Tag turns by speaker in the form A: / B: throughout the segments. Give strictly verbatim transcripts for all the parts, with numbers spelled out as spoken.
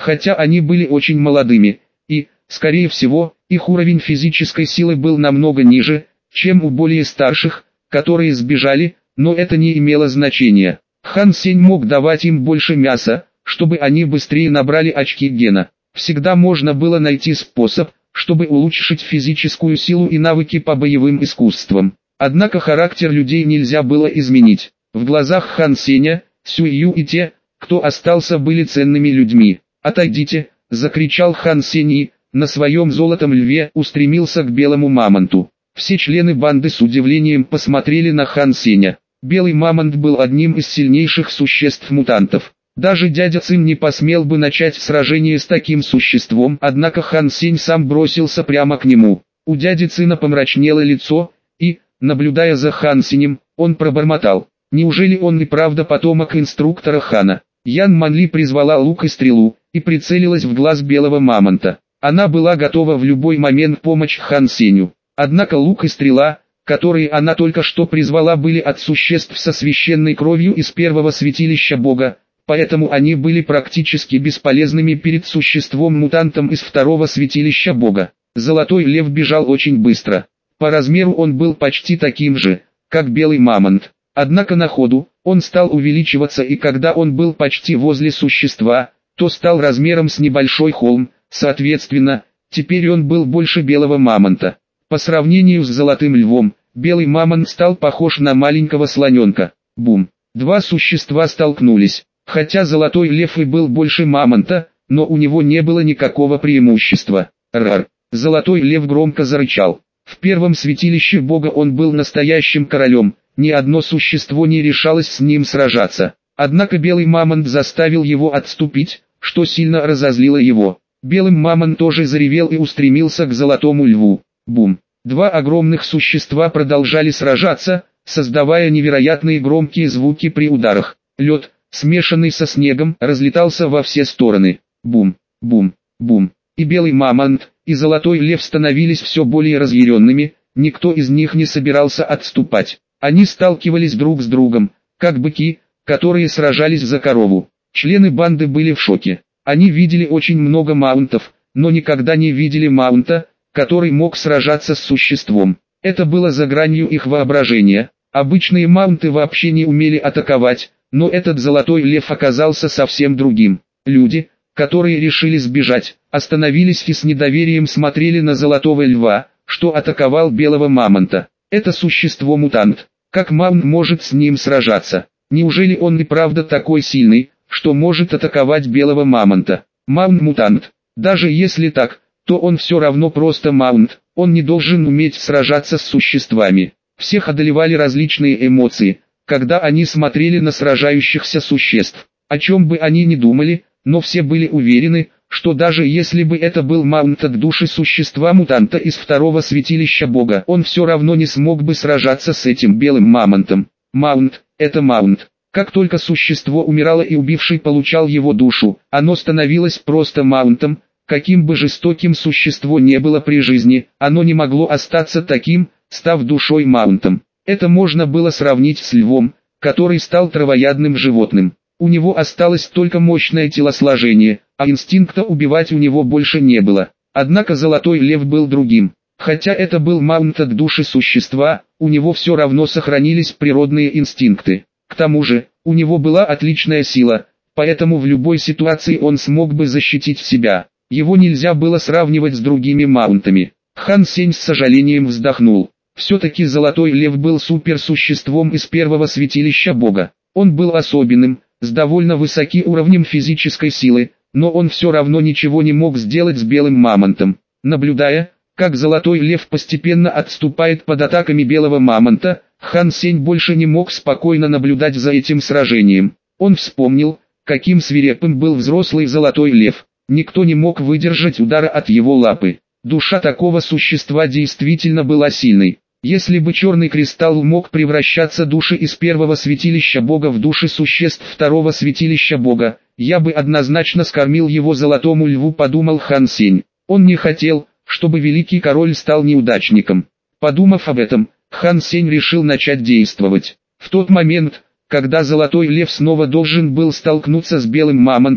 A: хотя они были очень молодыми, и, скорее всего, их уровень физической силы был намного ниже, чем у более старших, которые сбежали, но это не имело значения. Хан Сень мог давать им больше мяса, чтобы они быстрее набрали очки гена. Всегда можно было найти способ, чтобы улучшить физическую силу и навыки по боевым искусствам. Однако характер людей нельзя было изменить. В глазах Хан Сеня, Сюю и те, кто остался, были ценными людьми. «Отойдите!» – закричал Хан Сень и, на своем золотом льве, устремился к белому мамонту. Все члены банды с удивлением посмотрели на Хан Сеня. Белый мамонт был одним из сильнейших существ-мутантов. Даже дядя Цин не посмел бы начать сражение с таким существом, однако Хан Сень сам бросился прямо к нему. У дяди Цина помрачнело лицо, и, наблюдая за Хан Сенем, он пробормотал: «Неужели он и правда потомок инструктора Хана?» Ян Манли призвала лук и стрелу, и прицелилась в глаз белого мамонта. Она была готова в любой момент помочь Хан Сеню. Однако лук и стрела, которые она только что призвала, были от существ со священной кровью из первого святилища Бога, поэтому они были практически бесполезными перед существом-мутантом из второго святилища Бога. Золотой лев бежал очень быстро. По размеру он был почти таким же, как белый мамонт. Однако на ходу, он стал увеличиваться, и когда он был почти возле существа, то стал размером с небольшой холм, соответственно, теперь он был больше белого мамонта. По сравнению с золотым львом, белый мамонт стал похож на маленького слоненка. Бум! Два существа столкнулись. Хотя золотой лев и был больше мамонта, но у него не было никакого преимущества. Рар! Золотой лев громко зарычал. В первом святилище Бога он был настоящим королем, ни одно существо не решалось с ним сражаться. Однако белый мамонт заставил его отступить, что сильно разозлило его. Белым мамонт тоже заревел и устремился к золотому льву. Бум! Два огромных существа продолжали сражаться, создавая невероятные громкие звуки при ударах. Лед, смешанный со снегом, разлетался во все стороны. Бум! Бум! Бум! И белый мамонт, и золотой лев становились все более разъяренными, никто из них не собирался отступать. Они сталкивались друг с другом, как быки, которые сражались за корову. Члены банды были в шоке. Они видели очень много маунтов, но никогда не видели маунта, который мог сражаться с существом. Это было за гранью их воображения. Обычные маунты вообще не умели атаковать, но этот золотой лев оказался совсем другим. Люди, которые решили сбежать, остановились и с недоверием смотрели на золотого льва, что атаковал белого мамонта. Это существо-мутант. Как маунт может с ним сражаться? Неужели он и правда такой сильный, что может атаковать белого мамонта? Маунт-мутант. Даже если так, то он все равно просто маунт, он не должен уметь сражаться с существами. Всех одолевали различные эмоции, когда они смотрели на сражающихся существ. О чем бы они ни думали, но все были уверены, что даже если бы это был маунт от души существа-мутанта из второго святилища Бога, он все равно не смог бы сражаться с этим белым мамонтом. Маунт – это маунт. Как только существо умирало и убивший получал его душу, оно становилось просто маунтом. Каким бы жестоким существо не было при жизни, оно не могло остаться таким, став душой маунтом. Это можно было сравнить с львом, который стал травоядным животным. У него осталось только мощное телосложение, а инстинкта убивать у него больше не было. Однако золотой лев был другим. Хотя это был маунт от души существа, у него все равно сохранились природные инстинкты. К тому же, у него была отличная сила, поэтому в любой ситуации он смог бы защитить себя. Его нельзя было сравнивать с другими маунтами. Хан Сень с сожалением вздохнул. Все-таки золотой лев был суперсуществом из первого святилища Бога. Он был особенным, с довольно высоким уровнем физической силы, но он все равно ничего не мог сделать с белым мамонтом. Наблюдая, как золотой лев постепенно отступает под атаками белого мамонта, Хан Сень больше не мог спокойно наблюдать за этим сражением. Он вспомнил, каким свирепым был взрослый золотой лев. Никто не мог выдержать удара от его лапы. Душа такого существа действительно была сильной. Если бы черный кристалл мог превращаться души из первого святилища Бога в души существ второго святилища Бога, я бы однозначно скормил его золотому льву, подумал Хан Сень. Он не хотел, чтобы великий король стал неудачником. Подумав об этом, Хан Сень решил начать действовать. В тот момент, когда золотой лев снова должен был столкнуться с белым мамонтом,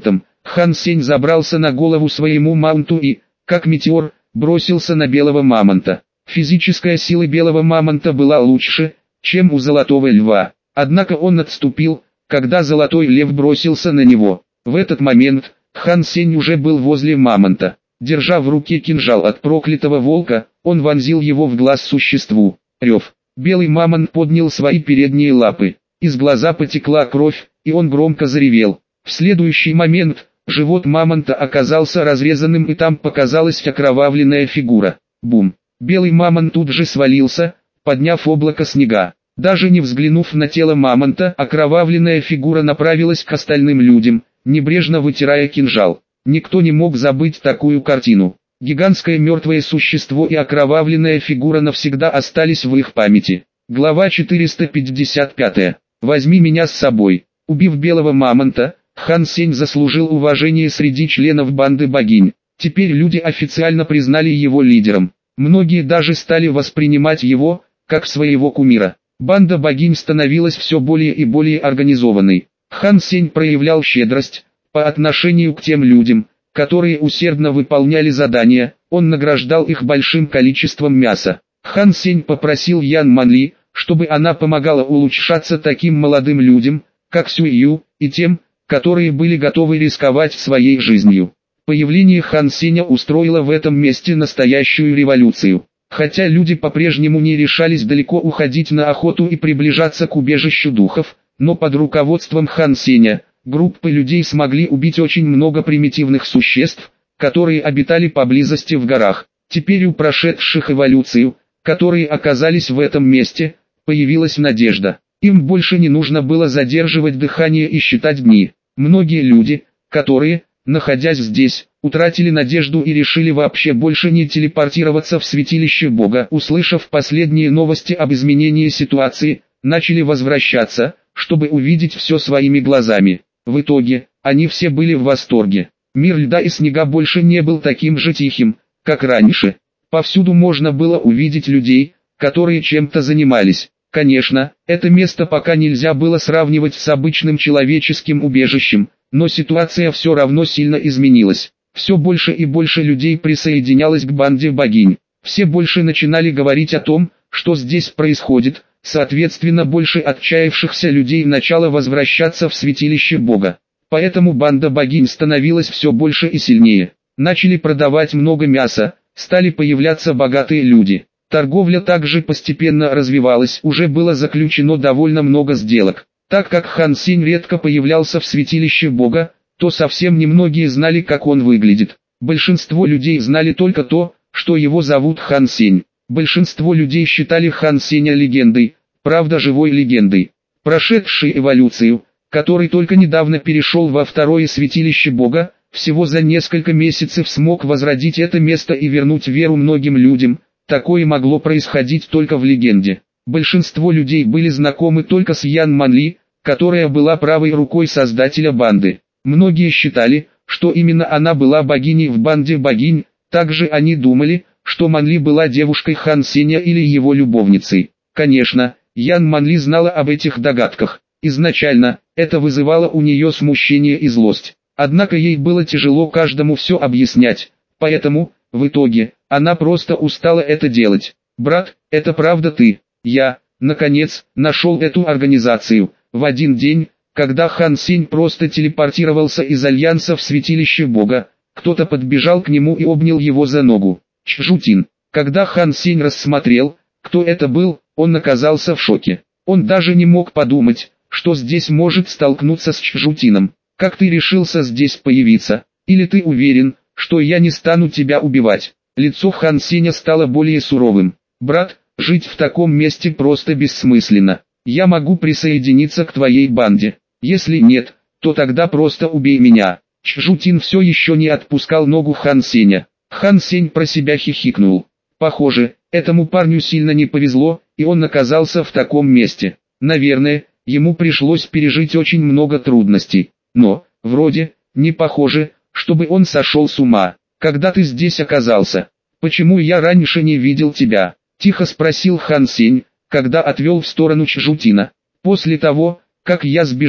A: Хан Сень забрался на голову своему маунту и, как метеор, бросился на белого мамонта. Физическая сила белого мамонта была лучше, чем у золотого льва. Однако он отступил, когда золотой лев бросился на него. В этот момент, Хан Сень уже был возле мамонта. Держа в руке кинжал от проклятого волка, он вонзил его в глаз существу. Рев. Белый мамонт поднял свои передние лапы. Из глаза потекла кровь, и он громко заревел. В следующий момент, живот мамонта оказался разрезанным, и там показалась окровавленная фигура. Бум! Белый мамонт тут же свалился, подняв облако снега. Даже не взглянув на тело мамонта, окровавленная фигура направилась к остальным людям, небрежно вытирая кинжал. Никто не мог забыть такую картину. Гигантское мертвое существо и окровавленная фигура навсегда остались в их памяти. Глава четыреста пятьдесят пять. «Возьми меня с собой». Убив белого мамонта, Хан Сень заслужил уважение среди членов банды богинь. Теперь люди официально признали его лидером. Многие даже стали воспринимать его, как своего кумира. Банда богинь становилась все более и более организованной. Хан Сень проявлял щедрость по отношению к тем людям, которые усердно выполняли задания. Он награждал их большим количеством мяса. Хан Сень попросил Ян Манли, чтобы она помогала улучшаться таким молодым людям, как Сюй Ю, и тем, которые были готовы рисковать своей жизнью. Появление Хан Сеня устроило в этом месте настоящую революцию. Хотя люди по-прежнему не решались далеко уходить на охоту и приближаться к убежищу духов, но под руководством Хан Сеня, группы людей смогли убить очень много примитивных существ, которые обитали поблизости в горах. Теперь у прошедших эволюцию, которые оказались в этом месте, появилась надежда. Им больше не нужно было задерживать дыхание и считать дни. Многие люди, которые, находясь здесь, утратили надежду и решили вообще больше не телепортироваться в святилище Бога, услышав последние новости об изменении ситуации, начали возвращаться, чтобы увидеть все своими глазами. В итоге, они все были в восторге. Мир льда и снега больше не был таким же тихим, как раньше. Повсюду можно было увидеть людей, которые чем-то занимались. Конечно, это место пока нельзя было сравнивать с обычным человеческим убежищем, но ситуация все равно сильно изменилась. Все больше и больше людей присоединялось к банде богинь. Все больше начинали говорить о том, что здесь происходит, соответственно больше отчаявшихся людей начало возвращаться в святилище Бога. Поэтому банда богинь становилась все больше и сильнее. Начали продавать много мяса, стали появляться богатые люди. Торговля также постепенно развивалась, уже было заключено довольно много сделок. Так как Хан Сень редко появлялся в святилище Бога, то совсем немногие знали, как он выглядит. Большинство людей знали только то, что его зовут Хан Сень. Большинство людей считали Хан Сеня легендой, правда живой легендой, прошедшей эволюцию, который только недавно перешел во второе святилище Бога, всего за несколько месяцев смог возродить это место и вернуть веру многим людям. Такое могло происходить только в легенде. Большинство людей были знакомы только с Ян Манли, которая была правой рукой создателя банды. Многие считали, что именно она была богиней в банде богинь, также они думали, что Манли была девушкой Хан Сеня или его любовницей. Конечно, Ян Манли знала об этих догадках. Изначально, это вызывало у нее смущение и злость. Однако ей было тяжело каждому все объяснять, поэтому, в итоге, она просто устала это делать. «Брат, это правда ты?» Я, наконец, нашел эту организацию. В один день, когда Хан Сень просто телепортировался из Альянса в святилище Бога, кто-то подбежал к нему и обнял его за ногу. Чжутин. Когда Хан Сень рассмотрел, кто это был, он оказался в шоке. Он даже не мог подумать, что здесь может столкнуться с Чжутином. «Как ты решился здесь появиться? Или ты уверен, что я не стану тебя убивать?» Лицо Хан Сеня стало более суровым. «Брат, жить в таком месте просто бессмысленно. Я могу присоединиться к твоей банде. Если нет, то тогда просто убей меня». Чжутин все еще не отпускал ногу Хан Сеня. Хан Сень про себя хихикнул. Похоже, этому парню сильно не повезло, и он оказался в таком месте. Наверное, ему пришлось пережить очень много трудностей. Но, вроде, не похоже, чтобы он сошел с ума. «Когда ты здесь оказался? Почему я раньше не видел тебя?» – тихо спросил Хан Сень, когда отвел в сторону Чжутина. «После того, как я сбежал,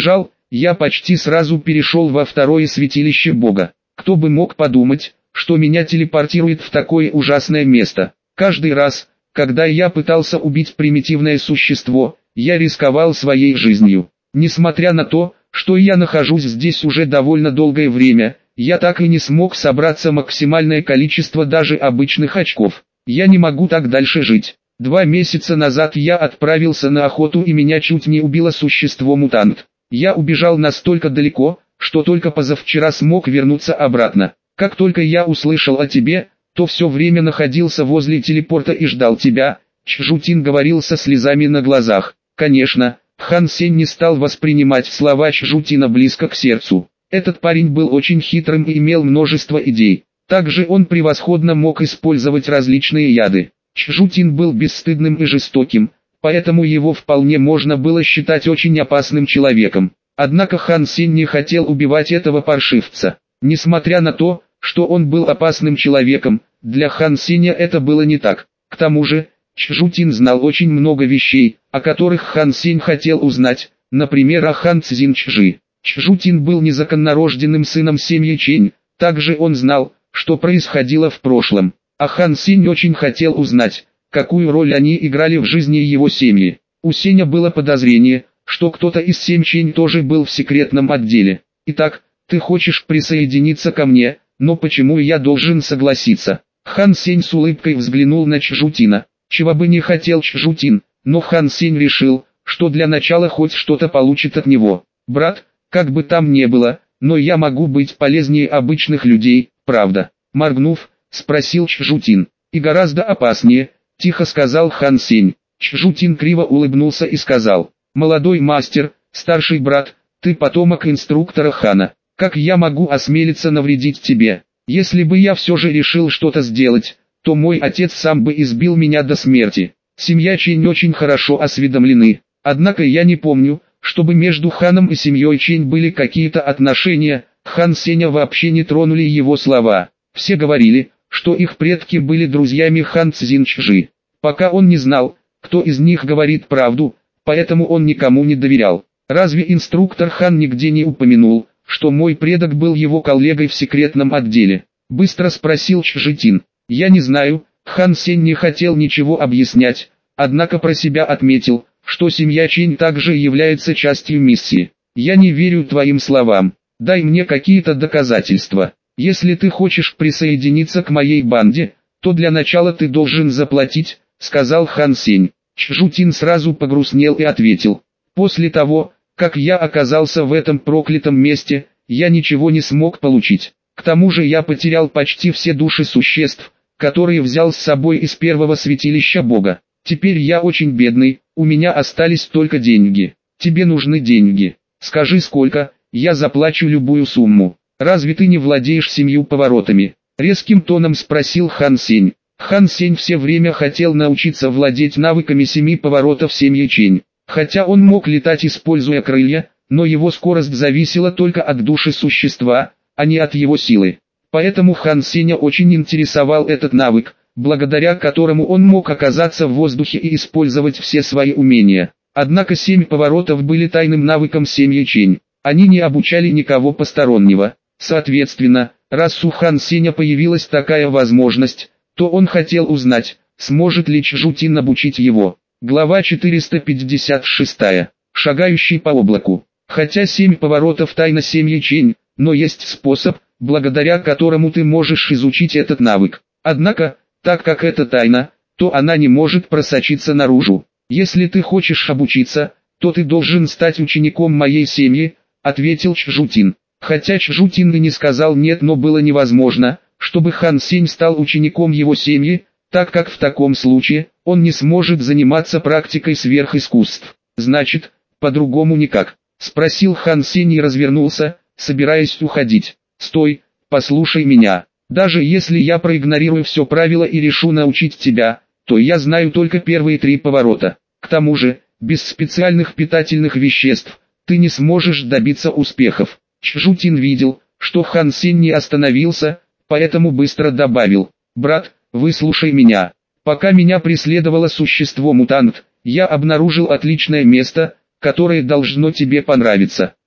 A: я почти сразу перешел во второе святилище Бога. Кто бы мог подумать, что меня телепортирует в такое ужасное место. Каждый раз, когда я пытался убить примитивное существо, я рисковал своей жизнью. Несмотря на то, что я нахожусь здесь уже довольно долгое время, я так и не смог собраться максимальное количество даже обычных очков. Я не могу так дальше жить. Два месяца назад я отправился на охоту и меня чуть не убило существо-мутант. Я убежал настолько далеко, что только позавчера смог вернуться обратно. Как только я услышал о тебе, то все время находился возле телепорта и ждал тебя, Чжутин говорил со слезами на глазах. Конечно, Хан Сень не стал воспринимать слова Чжутина близко к сердцу. Этот парень был очень хитрым и имел множество идей. Также он превосходно мог использовать различные яды. Чжутин был бесстыдным и жестоким, поэтому его вполне можно было считать очень опасным человеком. Однако Хан Сень не хотел убивать этого паршивца. Несмотря на то, что он был опасным человеком, для Хан Сеня это было не так. К тому же, Чжутин знал очень много вещей, о которых Хан Сень хотел узнать, например о Хан Цзин Чжи. Чжутин был незаконнорожденным сыном семьи Чэнь, также он знал, что происходило в прошлом. А Хан Сень очень хотел узнать, какую роль они играли в жизни его семьи. У Сеня было подозрение, что кто-то из семьи Чэнь тоже был в секретном отделе. Итак, ты хочешь присоединиться ко мне, но почему я должен согласиться? Хан Сень с улыбкой взглянул на Чжутина. Чего бы не хотел Чжутин, но Хан Сень решил, что для начала хоть что-то получит от него. Брат, как бы там ни было, но я могу быть полезнее обычных людей, правда? Моргнув, спросил Чжутин. И гораздо опаснее, тихо сказал Хан Сень. Чжутин криво улыбнулся и сказал. Молодой мастер, старший брат, ты потомок инструктора Хана. Как я могу осмелиться навредить тебе? Если бы я все же решил что-то сделать, то мой отец сам бы избил меня до смерти. Семья Чэнь очень хорошо осведомлены. Однако я не помню, чтобы между Ханом и семьей Чэнь были какие-то отношения. Хан Сеня вообще не тронули его слова. Все говорили, что их предки были друзьями Хан Цзин Чжи. Пока он не знал, кто из них говорит правду, поэтому он никому не доверял. Разве инструктор Хан нигде не упомянул, что мой предок был его коллегой в секретном отделе? Быстро спросил Чжутин. Я не знаю, Хан Сень не хотел ничего объяснять, однако про себя отметил, что семья Чэнь также является частью миссии. Я не верю твоим словам, дай мне какие-то доказательства. Если ты хочешь присоединиться к моей банде, то для начала ты должен заплатить, сказал Хан Сень. Чжутин сразу погрустнел и ответил. После того, как я оказался в этом проклятом месте, я ничего не смог получить. К тому же я потерял почти все души существ, которые взял с собой из первого святилища Бога. Теперь я очень бедный, у меня остались только деньги. Тебе нужны деньги. Скажи сколько, я заплачу любую сумму. Разве ты не владеешь семью поворотами? Резким тоном спросил Хан Сень. Хан Сень все время хотел научиться владеть навыками семи поворотов семьи Чэнь. Хотя он мог летать используя крылья, но его скорость зависела только от души существа, а не от его силы. Поэтому Хан Сеня очень интересовал этот навык, благодаря которому он мог оказаться в воздухе и использовать все свои умения. Однако семь поворотов были тайным навыком семьи Чэнь. Они не обучали никого постороннего. Соответственно, раз у Хан Сеня появилась такая возможность, то он хотел узнать, сможет ли Чжутин обучить его. Глава четыреста пятьдесят шесть. Шагающий по облаку. Хотя семь поворотов тайна семьи Чэнь, но есть способ, благодаря которому ты можешь изучить этот навык. Однако, так как это тайна, то она не может просочиться наружу. Если ты хочешь обучиться, то ты должен стать учеником моей семьи, ответил Чжутин. Хотя Чжутин и не сказал нет, но было невозможно, чтобы Хан Сень стал учеником его семьи, так как в таком случае, он не сможет заниматься практикой сверхискусств. Значит, по-другому никак. Спросил Хан Сень и развернулся, собираясь уходить. Стой, послушай меня. Даже если я проигнорирую все правила и решу научить тебя, то я знаю только первые три поворота. К тому же, без специальных питательных веществ, ты не сможешь добиться успехов. Чжутин видел, что Хан Сень не остановился, поэтому быстро добавил. Брат, выслушай меня. Пока меня преследовало существо-мутант, я обнаружил отличное место, которое должно тебе понравиться.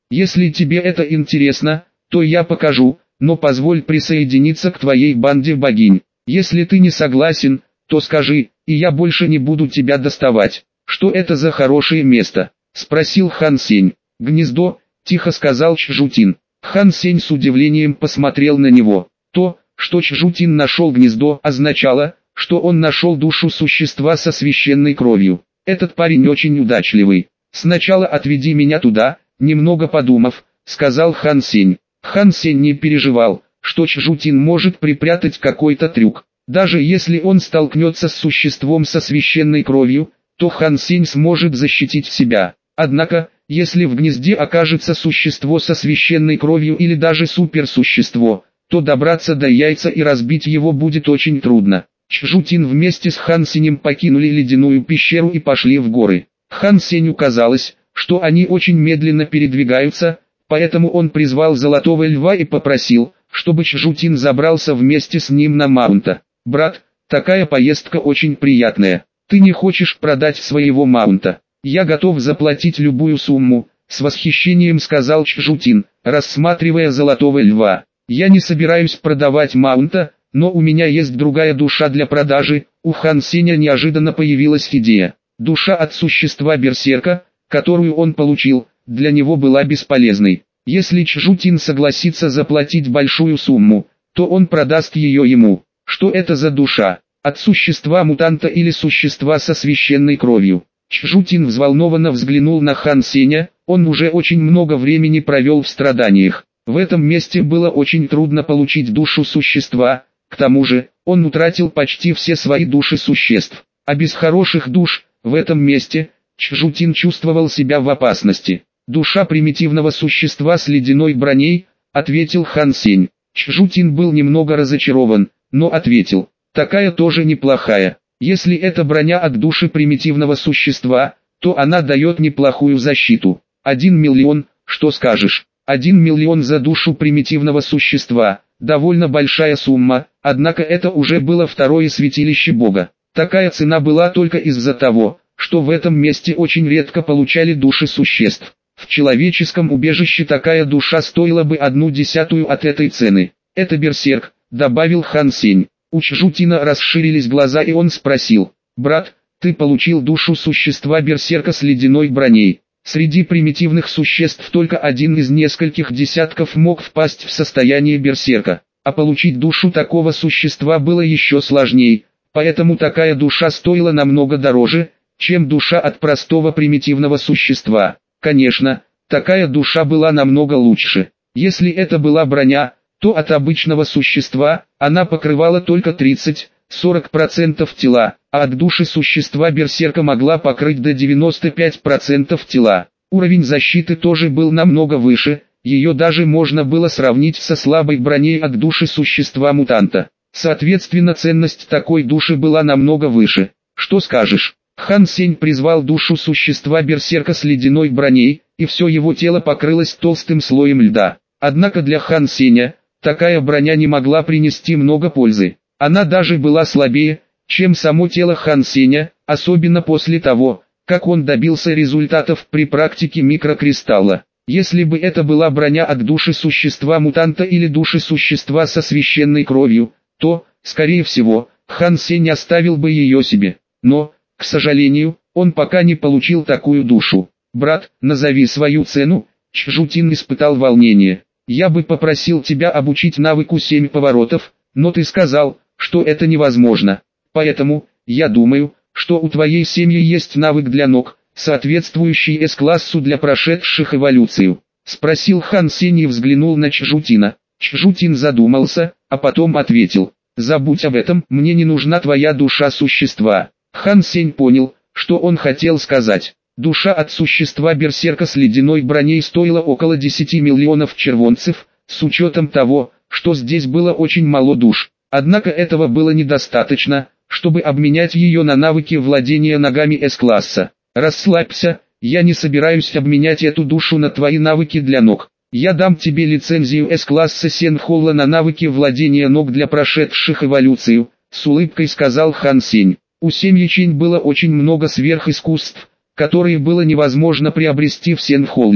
A: Если тебе это интересно, то я покажу, но позволь присоединиться к твоей банде богинь. Если ты не согласен, то скажи, и я больше не буду тебя доставать. Что это за хорошее место? Спросил Хан Сень. Гнездо, тихо сказал Чжутин. Хан Сень с удивлением посмотрел на него. То, что Чжутин нашел гнездо, означало, что он нашел душу существа со священной кровью. Этот парень очень удачливый. Сначала отведи меня туда, немного подумав, сказал Хан Сень. Хан Сень не переживал, что Чжутин может припрятать какой-то трюк. Даже если он столкнется с существом со священной кровью, то Хан Сень сможет защитить себя. Однако, если в гнезде окажется существо со священной кровью или даже суперсущество, то добраться до яйца и разбить его будет очень трудно. Чжутин вместе с Хан Сенем покинули ледяную пещеру и пошли в горы. Хан Сенью казалось, что они очень медленно передвигаются, поэтому он призвал Золотого Льва и попросил, чтобы Чжутин забрался вместе с ним на маунта. «Брат, такая поездка очень приятная. Ты не хочешь продать своего маунта? Я готов заплатить любую сумму», — с восхищением сказал Чжутин, рассматривая Золотого Льва. «Я не собираюсь продавать маунта, но у меня есть другая душа для продажи». У Хан Сеня неожиданно появилась идея. Душа от существа берсерка, которую он получил, для него была бесполезной. Если Чжутин согласится заплатить большую сумму, то он продаст ее ему. Что это за душа? От существа мутанта или существа со священной кровью? Чжутин взволнованно взглянул на Хан Сеня, он уже очень много времени провел в страданиях. В этом месте было очень трудно получить душу существа, к тому же, он утратил почти все свои души существ. А без хороших душ, в этом месте, Чжутин чувствовал себя в опасности. «Душа примитивного существа с ледяной броней», — ответил Хан Сень. Чжутин был немного разочарован, но ответил, «такая тоже неплохая. Если это броня от души примитивного существа, то она дает неплохую защиту. Один миллион, что скажешь? Один миллион за душу примитивного существа, довольно большая сумма, однако это уже было второе святилище Бога. Такая цена была только из-за того, что в этом месте очень редко получали души существ. В человеческом убежище такая душа стоила бы одну десятую от этой цены. Это берсерк», — добавил Хан Сень. У Чжутина расширились глаза и он спросил, «Брат, ты получил душу существа берсерка с ледяной броней. Среди примитивных существ только один из нескольких десятков мог впасть в состояние берсерка, а получить душу такого существа было еще сложнее, поэтому такая душа стоила намного дороже, чем душа от простого примитивного существа. Конечно, такая душа была намного лучше. Если это была броня, то от обычного существа она покрывала только тридцать-сорок процентов тела, а от души существа берсерка могла покрыть до девяноста пяти процентов тела. Уровень защиты тоже был намного выше, ее даже можно было сравнить со слабой броней от души существа мутанта. Соответственно, ценность такой души была намного выше. Что скажешь? Хан Сень призвал душу существа берсерка с ледяной броней, и все его тело покрылось толстым слоем льда. Однако для Хан Сеня, такая броня не могла принести много пользы. Она даже была слабее, чем само тело Хан Сеня, особенно после того, как он добился результатов при практике микрокристалла. Если бы это была броня от души существа мутанта или души существа со священной кровью, то, скорее всего, Хан Сень оставил бы ее себе. Но, к сожалению, он пока не получил такую душу. «Брат, назови свою цену», — Чжутин испытал волнение. «Я бы попросил тебя обучить навыку семь поворотов, но ты сказал, что это невозможно. Поэтому, я думаю, что у твоей семьи есть навык для ног, соответствующий С-классу для прошедших эволюцию», — спросил Хан Сень и взглянул на Чжутина. Чжутин задумался, а потом ответил, «Забудь об этом, мне не нужна твоя душа существа». Хан Сень понял, что он хотел сказать. Душа от существа берсерка с ледяной броней стоила около десяти миллионов червонцев, с учетом того, что здесь было очень мало душ. Однако этого было недостаточно, чтобы обменять ее на навыки владения ногами С-класса. «Расслабься, я не собираюсь обменять эту душу на твои навыки для ног. Я дам тебе лицензию С-класса Сенхолла на навыки владения ног для прошедших эволюцию», — с улыбкой сказал Хан Сень. У семьи Чинь было очень много сверхискусств, которые было невозможно приобрести в Сенхолле.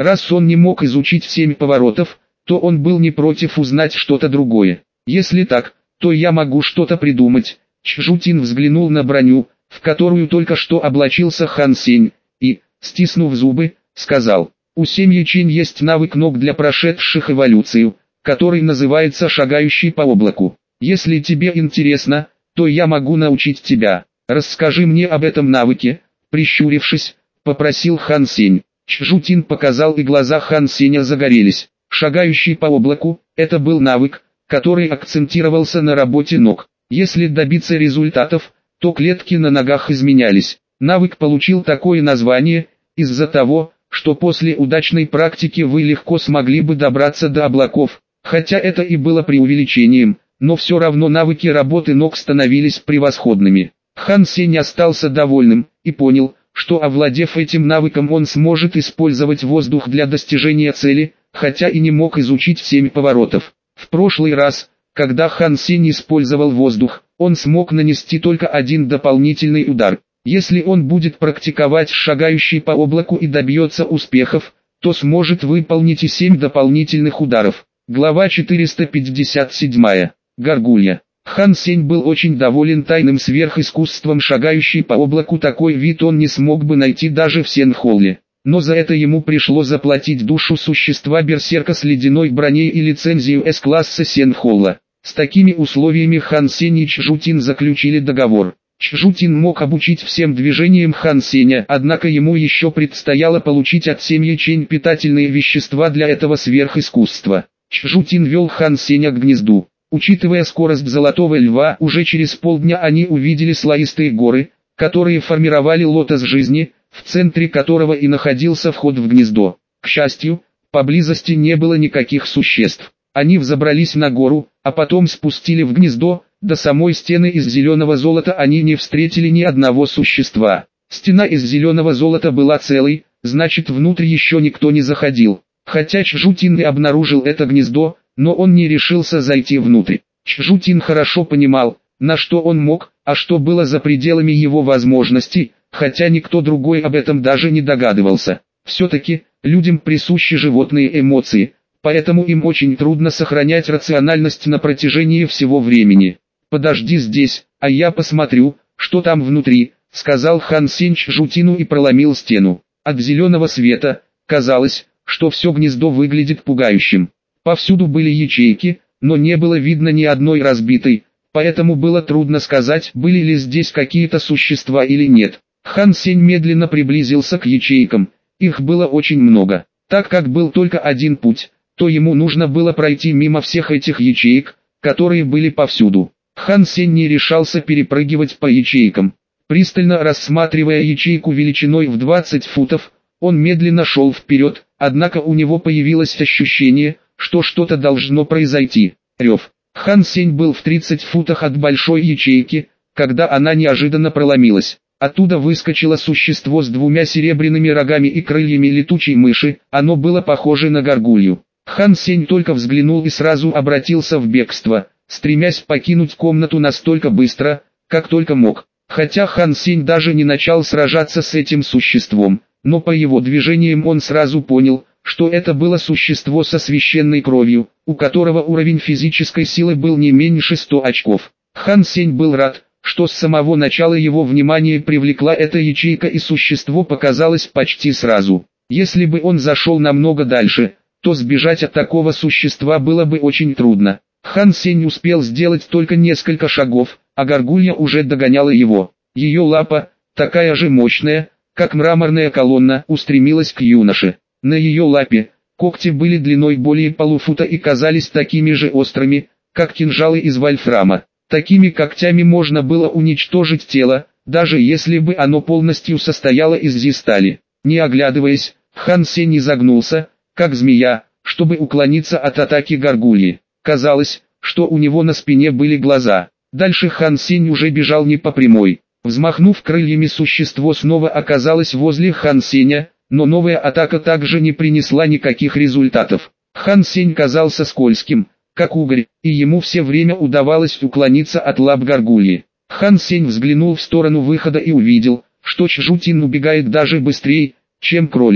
A: Раз он не мог изучить семь поворотов, то он был не против узнать что-то другое. Если так, то я могу что-то придумать. Чжутин взглянул на броню, в которую только что облачился Хан Сень, и, стиснув зубы, сказал: «У семь ячейн есть навык ног для прошедших эволюцию, который называется «шагающий по облаку». Если тебе интересно, то я могу научить тебя. Расскажи мне об этом навыке», — прищурившись, попросил Хан Сень. Чжутин показал, и глаза Хан Сеня загорелись. Шагающий по облаку — это был навык, который акцентировался на работе ног. Если добиться результатов, то клетки на ногах изменялись. Навык получил такое название из-за того, что после удачной практики вы легко смогли бы добраться до облаков. Хотя это и было преувеличением, но все равно навыки работы ног становились превосходными. Хан Сень остался довольным и понял, что, овладев этим навыком, он сможет использовать воздух для достижения цели, хотя и не мог изучить семь поворотов. В прошлый раз, когда Хан Сень использовал воздух, он смог нанести только один дополнительный удар. Если он будет практиковать шагающий по облаку и добьется успехов, то сможет выполнить и семь дополнительных ударов. Глава четыреста пятьдесят семь. Горгулья. Хан Сень был очень доволен тайным сверхискусством шагающей по облаку, такой вид он не смог бы найти даже в Сенхолле. Но за это ему пришлось заплатить душу существа берсерка с ледяной броней и лицензию С-класса Сенхолла. С такими условиями Хан Сень и Чжутин заключили договор. Чжутин мог обучить всем движениям Хан Сеня, однако ему еще предстояло получить от семь ячейн питательные вещества для этого сверхискусства. Чжутин вел Хан Сеня к гнезду. Учитывая скорость Золотого Льва, уже через полдня они увидели слоистые горы, которые формировали лотос жизни, в центре которого и находился вход в гнездо. К счастью, поблизости не было никаких существ. Они взобрались на гору, а потом спустили в гнездо. До самой стены из зеленого золота они не встретили ни одного существа. Стена из зеленого золота была целой, значит, внутрь еще никто не заходил. Хотя Чжутин и обнаружил это гнездо, но он не решился зайти внутрь. Чжутин хорошо понимал, на что он мог, а что было за пределами его возможностей, хотя никто другой об этом даже не догадывался. Все-таки, людям присущи животные эмоции, поэтому им очень трудно сохранять рациональность на протяжении всего времени. «Подожди здесь, а я посмотрю, что там внутри», — сказал Хан Сень Чжутину и проломил стену. От зеленого света, казалось, что все гнездо выглядит пугающим. Повсюду были ячейки, но не было видно ни одной разбитой, поэтому было трудно сказать, были ли здесь какие-то существа или нет. Хан Сень медленно приблизился к ячейкам, их было очень много. Так как был только один путь, то ему нужно было пройти мимо всех этих ячеек, которые были повсюду. Хан Сень не решался перепрыгивать по ячейкам. Пристально рассматривая ячейку величиной в двадцать футов, он медленно шел вперед, однако у него появилось ощущение, что что-то должно произойти. Рев. Хан Сень был в тридцати футах от большой ячейки, когда она неожиданно проломилась. Оттуда выскочило существо с двумя серебряными рогами и крыльями летучей мыши, оно было похоже на горгулью. Хан Сень только взглянул и сразу обратился в бегство, стремясь покинуть комнату настолько быстро, как только мог. Хотя Хан Сень даже не начал сражаться с этим существом, но по его движениям он сразу понял, что это было существо со священной кровью, у которого уровень физической силы был не меньше ста очков. Хан Сень был рад, что с самого начала его внимание привлекла эта ячейка, и существо показалось почти сразу. Если бы он зашел намного дальше, то сбежать от такого существа было бы очень трудно. Хан Сень успел сделать только несколько шагов, а горгулья уже догоняла его. Ее лапа, такая же мощная, как мраморная колонна, устремилась к юноше. На ее лапе, когти были длиной более полуфута и казались такими же острыми, как кинжалы из вольфрама. Такими когтями можно было уничтожить тело, даже если бы оно полностью состояло из зистали. Не оглядываясь, Хан Сень изогнулся, как змея, чтобы уклониться от атаки горгульи. Казалось, что у него на спине были глаза. Дальше Хан Сень уже бежал не по прямой. Взмахнув крыльями, существо снова оказалось возле Хан Сеня, но новая атака также не принесла никаких результатов. Хан Сень казался скользким, как угорь, и ему все время удавалось уклониться от лап горгульи. Хан Сень взглянул в сторону выхода и увидел, что Чжутин убегает даже быстрее, чем кролик.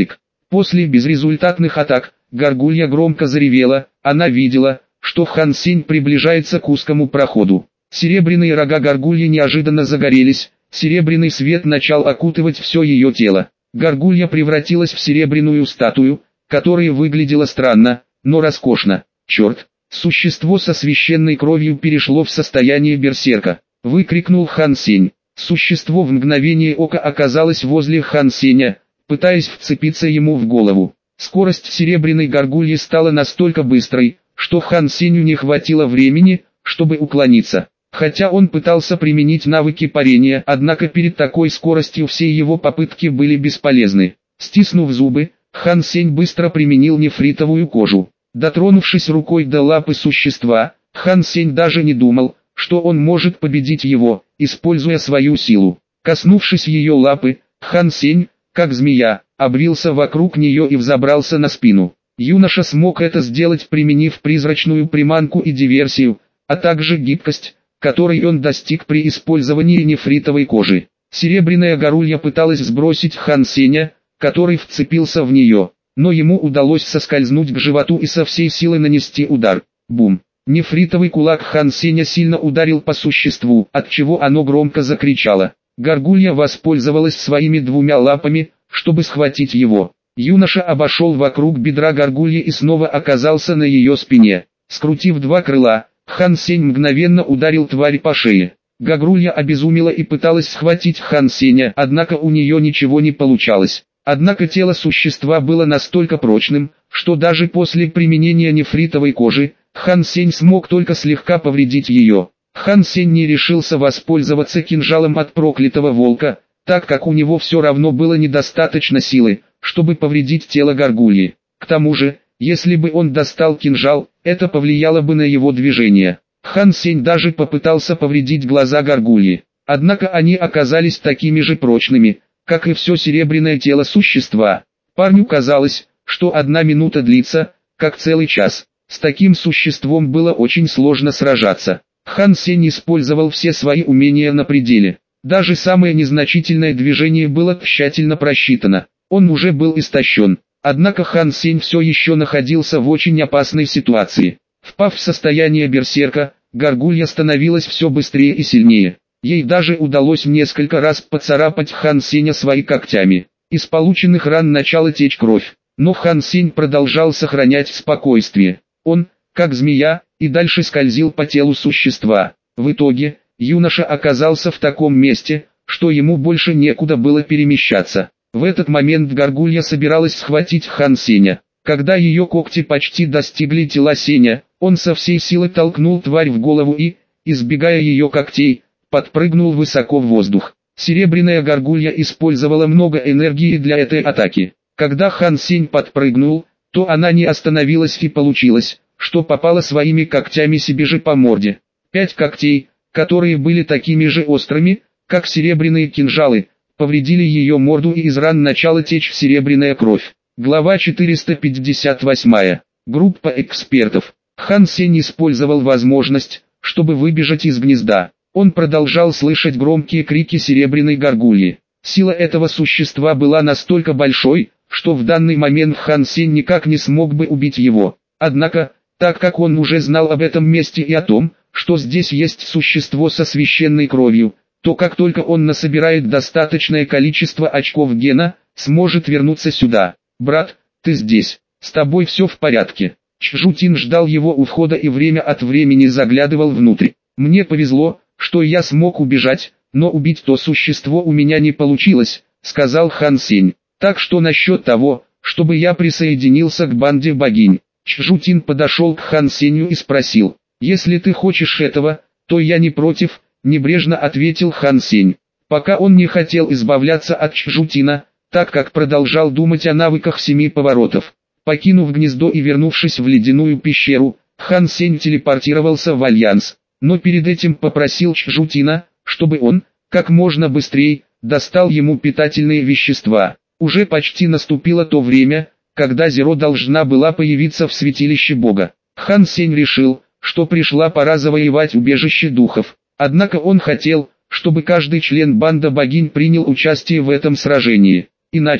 A: После безрезультатных атак, горгулья громко заревела, она видела, что Хан Сень приближается к узкому проходу. Серебряные рога горгульи неожиданно загорелись, серебряный свет начал окутывать все ее тело. Горгулья превратилась в серебряную статую, которая выглядела странно, но роскошно. Черт! Существо со священной кровью перешло в состояние берсерка. Выкрикнул Хан Сень. Существо в мгновение ока оказалось возле Хан Сеня, пытаясь вцепиться ему в голову. Скорость серебряной горгульи стала настолько быстрой, что Хан Сенью не хватило времени, чтобы уклониться. Хотя он пытался применить навыки парения, однако перед такой скоростью все его попытки были бесполезны. Стиснув зубы, Хан Сень быстро применил нефритовую кожу. Дотронувшись рукой до лапы существа, Хан Сень даже не думал, что он может победить его, используя свою силу. Коснувшись ее лапы, Хан Сень, как змея, обвился вокруг нее и взобрался на спину. Юноша смог это сделать, применив призрачную приманку и диверсию, а также гибкость, которой он достиг при использовании нефритовой кожи. Серебряная горулья пыталась сбросить Хан Сеня, который вцепился в нее, но ему удалось соскользнуть к животу и со всей силы нанести удар. Бум! Нефритовый кулак Хан Сеня сильно ударил по существу, отчего оно громко закричало. Горгулья воспользовалась своими двумя лапами, чтобы схватить его. Юноша обошел вокруг бедра горгульи и снова оказался на ее спине. Скрутив два крыла, Хан Сень мгновенно ударил тварь по шее. Горгулья обезумела и пыталась схватить Хан Сеня, однако у нее ничего не получалось. Однако тело существа было настолько прочным, что даже после применения нефритовой кожи, Хан Сень смог только слегка повредить ее. Хан Сень не решился воспользоваться кинжалом от проклятого волка, так как у него все равно было недостаточно силы, чтобы повредить тело горгульи. К тому же, если бы он достал кинжал, это повлияло бы на его движение. Хан Сень даже попытался повредить глаза горгульи. Однако они оказались такими же прочными, как и все серебряное тело существа. Парню казалось, что одна минута длится, как целый час. С таким существом было очень сложно сражаться. Хан Сень использовал все свои умения на пределе. Даже самое незначительное движение было тщательно просчитано. Он уже был истощен. Однако Хан Сень все еще находился в очень опасной ситуации. Впав в состояние берсерка, горгулья становилась все быстрее и сильнее. Ей даже удалось несколько раз поцарапать Хан Сеня своими когтями. Из полученных ран начала течь кровь, но Хан Сень продолжал сохранять спокойствие. Он, как змея, и дальше скользил по телу существа. В итоге, юноша оказался в таком месте, что ему больше некуда было перемещаться. В этот момент горгулья собиралась схватить Хан Сеня. Когда ее когти почти достигли тела Сеня, он со всей силы толкнул тварь в голову и, избегая ее когтей, подпрыгнул высоко в воздух. Серебряная горгулья использовала много энергии для этой атаки. Когда Хан Сень подпрыгнул, то она не остановилась и получилось, что попала своими когтями себе же по морде. Пять когтей, которые были такими же острыми, как серебряные кинжалы, повредили ее морду и из ран начала течь серебряная кровь. Глава четыреста пятьдесят восемь. Группа экспертов. Хан Сень использовал возможность, чтобы выбежать из гнезда. Он продолжал слышать громкие крики серебряной горгульи. Сила этого существа была настолько большой, что в данный момент Хан Сень никак не смог бы убить его. Однако, так как он уже знал об этом месте и о том, что здесь есть существо со священной кровью, то как только он насобирает достаточное количество очков гена, сможет вернуться сюда. «Брат, ты здесь, с тобой все в порядке». Чжутин ждал его у входа и время от времени заглядывал внутрь. «Мне повезло, что я смог убежать, но убить то существо у меня не получилось», — сказал Хан Сень. «Так что насчет того, чтобы я присоединился к банде богинь». Чжутин подошел к Хан Сенью и спросил: «Если ты хочешь этого, то я не против», — небрежно ответил Хан Сень. Пока он не хотел избавляться от Чжутина, так как продолжал думать о навыках семи поворотов. Покинув гнездо и вернувшись в ледяную пещеру, Хан Сень телепортировался в Альянс, но перед этим попросил Чжутина, чтобы он, как можно быстрее, достал ему питательные вещества. Уже почти наступило то время, когда Зеро должна была появиться в святилище Бога. Хан Сень решил, что пришла пора завоевать убежище духов. Однако он хотел, чтобы каждый член банды богинь принял участие в этом сражении. Иначе,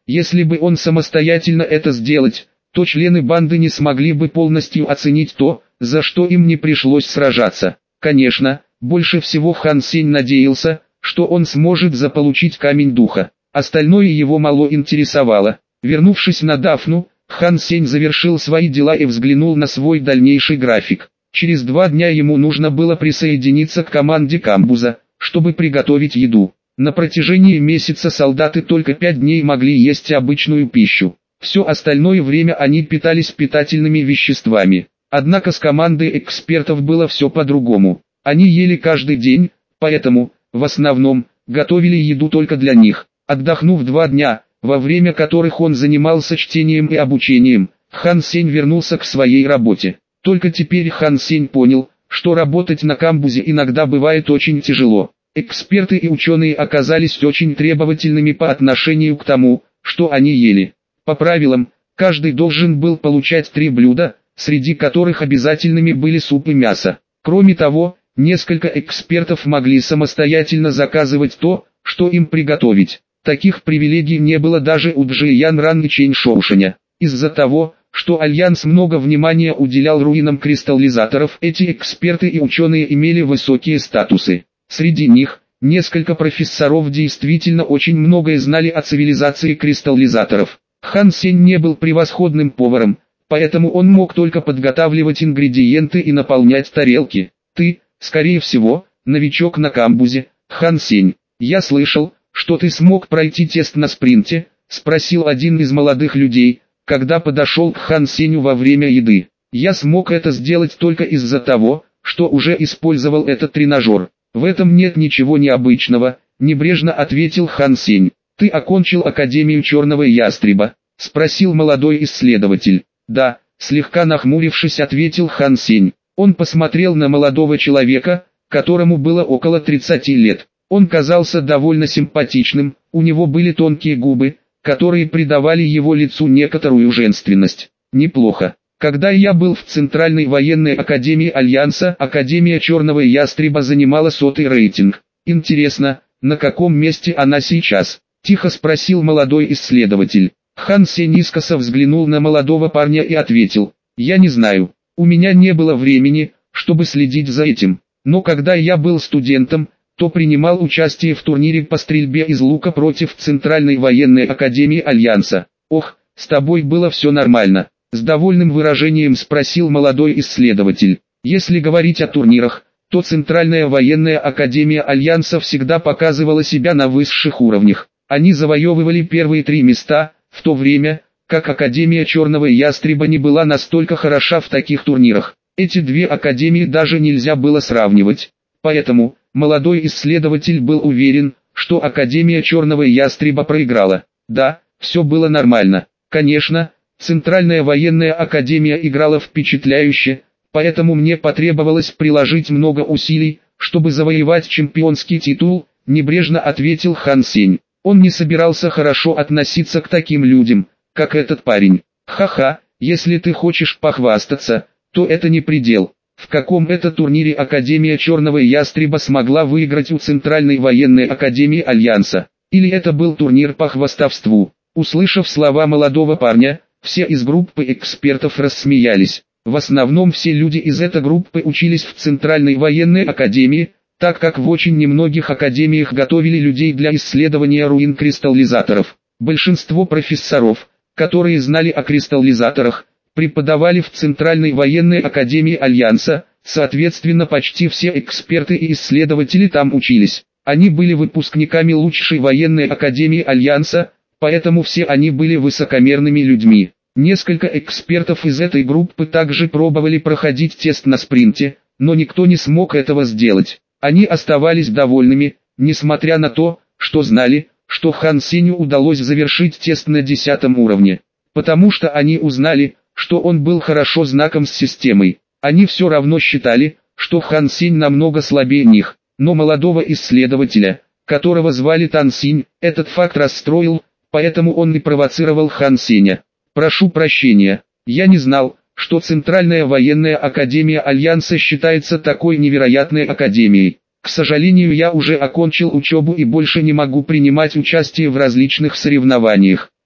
A: Если бы он самостоятельно это сделать, то члены банды не смогли бы полностью оценить то, за что им не пришлось сражаться. Конечно, больше всего Хан Сень надеялся, что он сможет заполучить камень духа. Остальное его мало интересовало. Вернувшись на Дафну, Хан Сень завершил свои дела и взглянул на свой дальнейший график. Через два дня ему нужно было присоединиться к команде камбуза, чтобы приготовить еду. На протяжении месяца солдаты только пять дней могли есть обычную пищу. Все остальное время они питались питательными веществами. Однако с командой экспертов было все по-другому. Они ели каждый день, поэтому, в основном, готовили еду только для них. Отдохнув два дня, во время которых он занимался чтением и обучением, Хан Сень вернулся к своей работе. Только теперь Хан Сень понял, что работать на камбузе иногда бывает очень тяжело. Эксперты и ученые оказались очень требовательными по отношению к тому, что они ели. По правилам, каждый должен был получать три блюда, среди которых обязательными были суп и мясо. Кроме того, несколько экспертов могли самостоятельно заказывать то, что им приготовить. Таких привилегий не было даже у Джиян Ран и Чэнь Шоушеня. Из-за того, что Альянс много внимания уделял руинам кристаллизаторов, эти эксперты и ученые имели высокие статусы. Среди них, несколько профессоров действительно очень многое знали о цивилизации кристаллизаторов. Хан Сень не был превосходным поваром, поэтому он мог только подготавливать ингредиенты и наполнять тарелки. Ты, скорее всего, новичок на камбузе, Хан Сень. Я слышал, что ты смог пройти тест на спринте, спросил один из молодых людей, когда подошел к Хан Сенью во время еды. Я смог это сделать только из-за того, что уже использовал этот тренажер. В этом нет ничего необычного, небрежно ответил Хан Сень. Ты окончил Академию Черного Ястреба? Спросил молодой исследователь. Да, слегка нахмурившись, ответил Хан Сень. Он посмотрел на молодого человека, которому было около тридцати лет. Он казался довольно симпатичным, у него были тонкие губы, которые придавали его лицу некоторую женственность. Неплохо. Когда я был в Центральной военной академии Альянса, Академия Черного Ястреба занимала сотый рейтинг. Интересно, на каком месте она сейчас? Тихо спросил молодой исследователь. Хан Сень искоса взглянул на молодого парня и ответил. Я не знаю, у меня не было времени, чтобы следить за этим. Но когда я был студентом, то принимал участие в турнире по стрельбе из лука против Центральной военной академии Альянса. Ох, с тобой было все нормально. С довольным выражением спросил молодой исследователь. Если говорить о турнирах, то Центральная военная академия Альянса всегда показывала себя на высших уровнях. Они завоевывали первые три места, в то время, как Академия Черного Ястреба не была настолько хороша в таких турнирах. Эти две академии даже нельзя было сравнивать. Поэтому, молодой исследователь был уверен, что Академия Черного Ястреба проиграла. Да, все было нормально. Конечно, Центральная военная академия играла впечатляюще, поэтому мне потребовалось приложить много усилий, чтобы завоевать чемпионский титул, небрежно ответил Хан Сень. Он не собирался хорошо относиться к таким людям, как этот парень. Ха-ха, если ты хочешь похвастаться, то это не предел. В каком это турнире Академия Черного Ястреба смогла выиграть у Центральной военной академии Альянса? Или это был турнир по хвастовству? Услышав слова молодого парня, все из группы экспертов рассмеялись. В основном все люди из этой группы учились в Центральной военной академии, так как в очень немногих академиях готовили людей для исследования руин кристаллизаторов. Большинство профессоров, которые знали о кристаллизаторах, преподавали в Центральной военной академии Альянса, соответственно почти все эксперты и исследователи там учились. Они были выпускниками лучшей военной академии Альянса, поэтому все они были высокомерными людьми. Несколько экспертов из этой группы также пробовали проходить тест на спринте, но никто не смог этого сделать. Они оставались довольными, несмотря на то, что знали, что Хан Сенью удалось завершить тест на десятом уровне. Потому что они узнали, что он был хорошо знаком с системой. Они все равно считали, что Хан Сень намного слабее них. Но молодого исследователя, которого звали Тан Синь, этот факт расстроил, поэтому он и провоцировал Хан Сеня. «Прошу прощения, я не знал, что Центральная военная академия Альянса считается такой невероятной академией. К сожалению, я уже окончил учебу и больше не могу принимать участие в различных соревнованиях.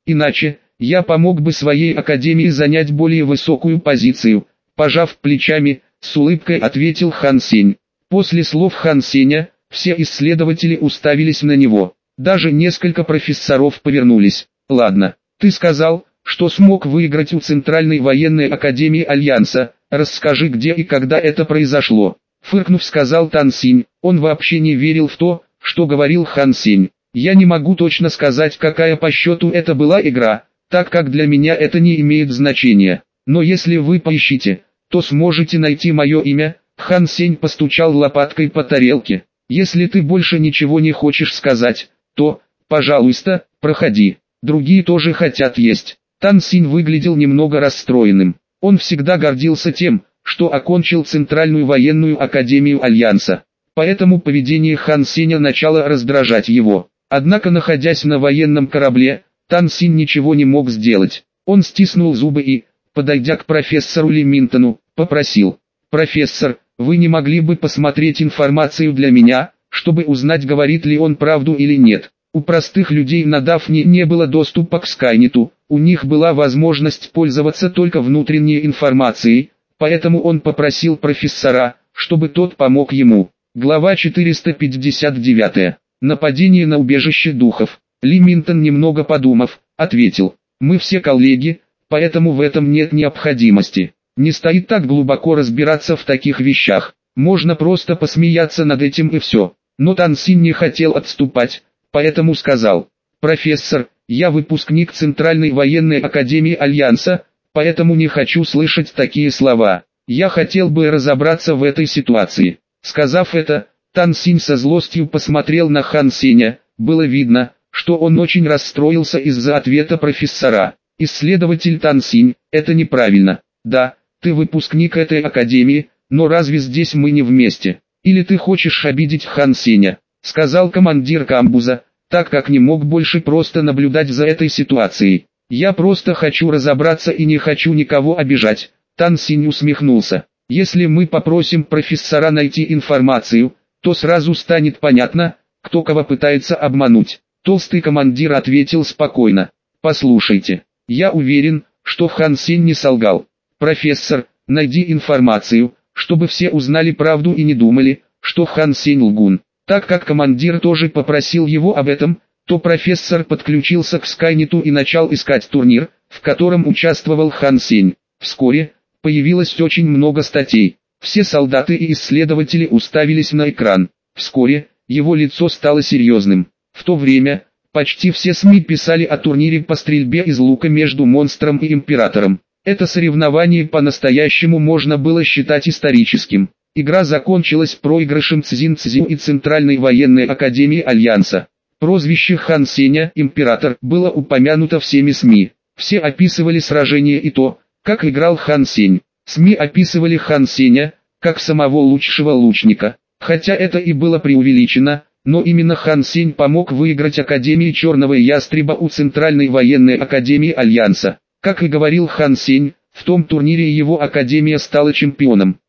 A: Иначе, я помог бы своей академии занять более высокую позицию. Пожав плечами, с улыбкой ответил Хан Сень. После слов Хан Сеня, все исследователи уставились на него. Даже несколько профессоров повернулись. Ладно, ты сказал, что смог выиграть у Центральной военной академии Альянса. Расскажи, где и когда это произошло. Фыркнув, сказал Тан Синь. Он вообще не верил в то, что говорил Хан Сень. Я не могу точно сказать, какая по счету это была игра, так как для меня это не имеет значения. Но если вы поищите, то сможете найти мое имя. Хан Сень постучал лопаткой по тарелке. Если ты больше ничего не хочешь сказать, то, пожалуйста, проходи. Другие тоже хотят есть. Тан Синь выглядел немного расстроенным. Он всегда гордился тем, что окончил Центральную военную академию Альянса. Поэтому поведение Хан Сеня начало раздражать его. Однако, находясь на военном корабле, Тан Синь ничего не мог сделать. Он стиснул зубы и, подойдя к профессору Ли Минтону, попросил: «Профессор, вы не могли бы посмотреть информацию для меня, чтобы узнать, говорит ли он правду или нет?» У простых людей на Дафне не было доступа к Скайнету, у них была возможность пользоваться только внутренней информацией, поэтому он попросил профессора, чтобы тот помог ему. Глава четыреста пятьдесят девять. Нападение на убежище духов. Ли Минтон, немного подумав, ответил: «Мы все коллеги, поэтому в этом нет необходимости. Не стоит так глубоко разбираться в таких вещах, можно просто посмеяться над этим и все». Но Тан Синь не хотел отступать, поэтому сказал: «Профессор, я выпускник Центральной военной академии Альянса, поэтому не хочу слышать такие слова. Я хотел бы разобраться в этой ситуации». Сказав это, Тан Синь со злостью посмотрел на Хан Сеня. Было видно, что он очень расстроился из-за ответа профессора. «Исследователь Тан Синь, это неправильно. Да, ты выпускник этой академии, но разве здесь мы не вместе? Или ты хочешь обидеть Хан Сеня?» Сказал командир камбуза, так как не мог больше просто наблюдать за этой ситуацией. «Я просто хочу разобраться и не хочу никого обижать». Тан Синь усмехнулся. «Если мы попросим профессора найти информацию, то сразу станет понятно, кто кого пытается обмануть». Толстый командир ответил спокойно: «Послушайте, я уверен, что Хан Сень не солгал. Профессор, найди информацию, чтобы все узнали правду и не думали, что Хан Сень лгун». Так как командир тоже попросил его об этом, то профессор подключился к Скайнету и начал искать турнир, в котором участвовал Хан Сень. Вскоре появилось очень много статей. Все солдаты и исследователи уставились на экран. Вскоре его лицо стало серьезным. В то время почти все СМИ писали о турнире по стрельбе из лука между монстром и императором. Это соревнование по-настоящему можно было считать историческим. Игра закончилась проигрышем Цзин Цзю и Центральной военной академии Альянса. Прозвище Хан Сеня «Император» было упомянуто всеми СМИ. Все описывали сражение и то, как играл Хан Сень. СМИ описывали Хан Сеня как самого лучшего лучника. Хотя это и было преувеличено, но именно Хан Сень помог выиграть Академии Черного Ястреба у Центральной военной академии Альянса. Как и говорил Хан Сень, в том турнире его академия стала чемпионом.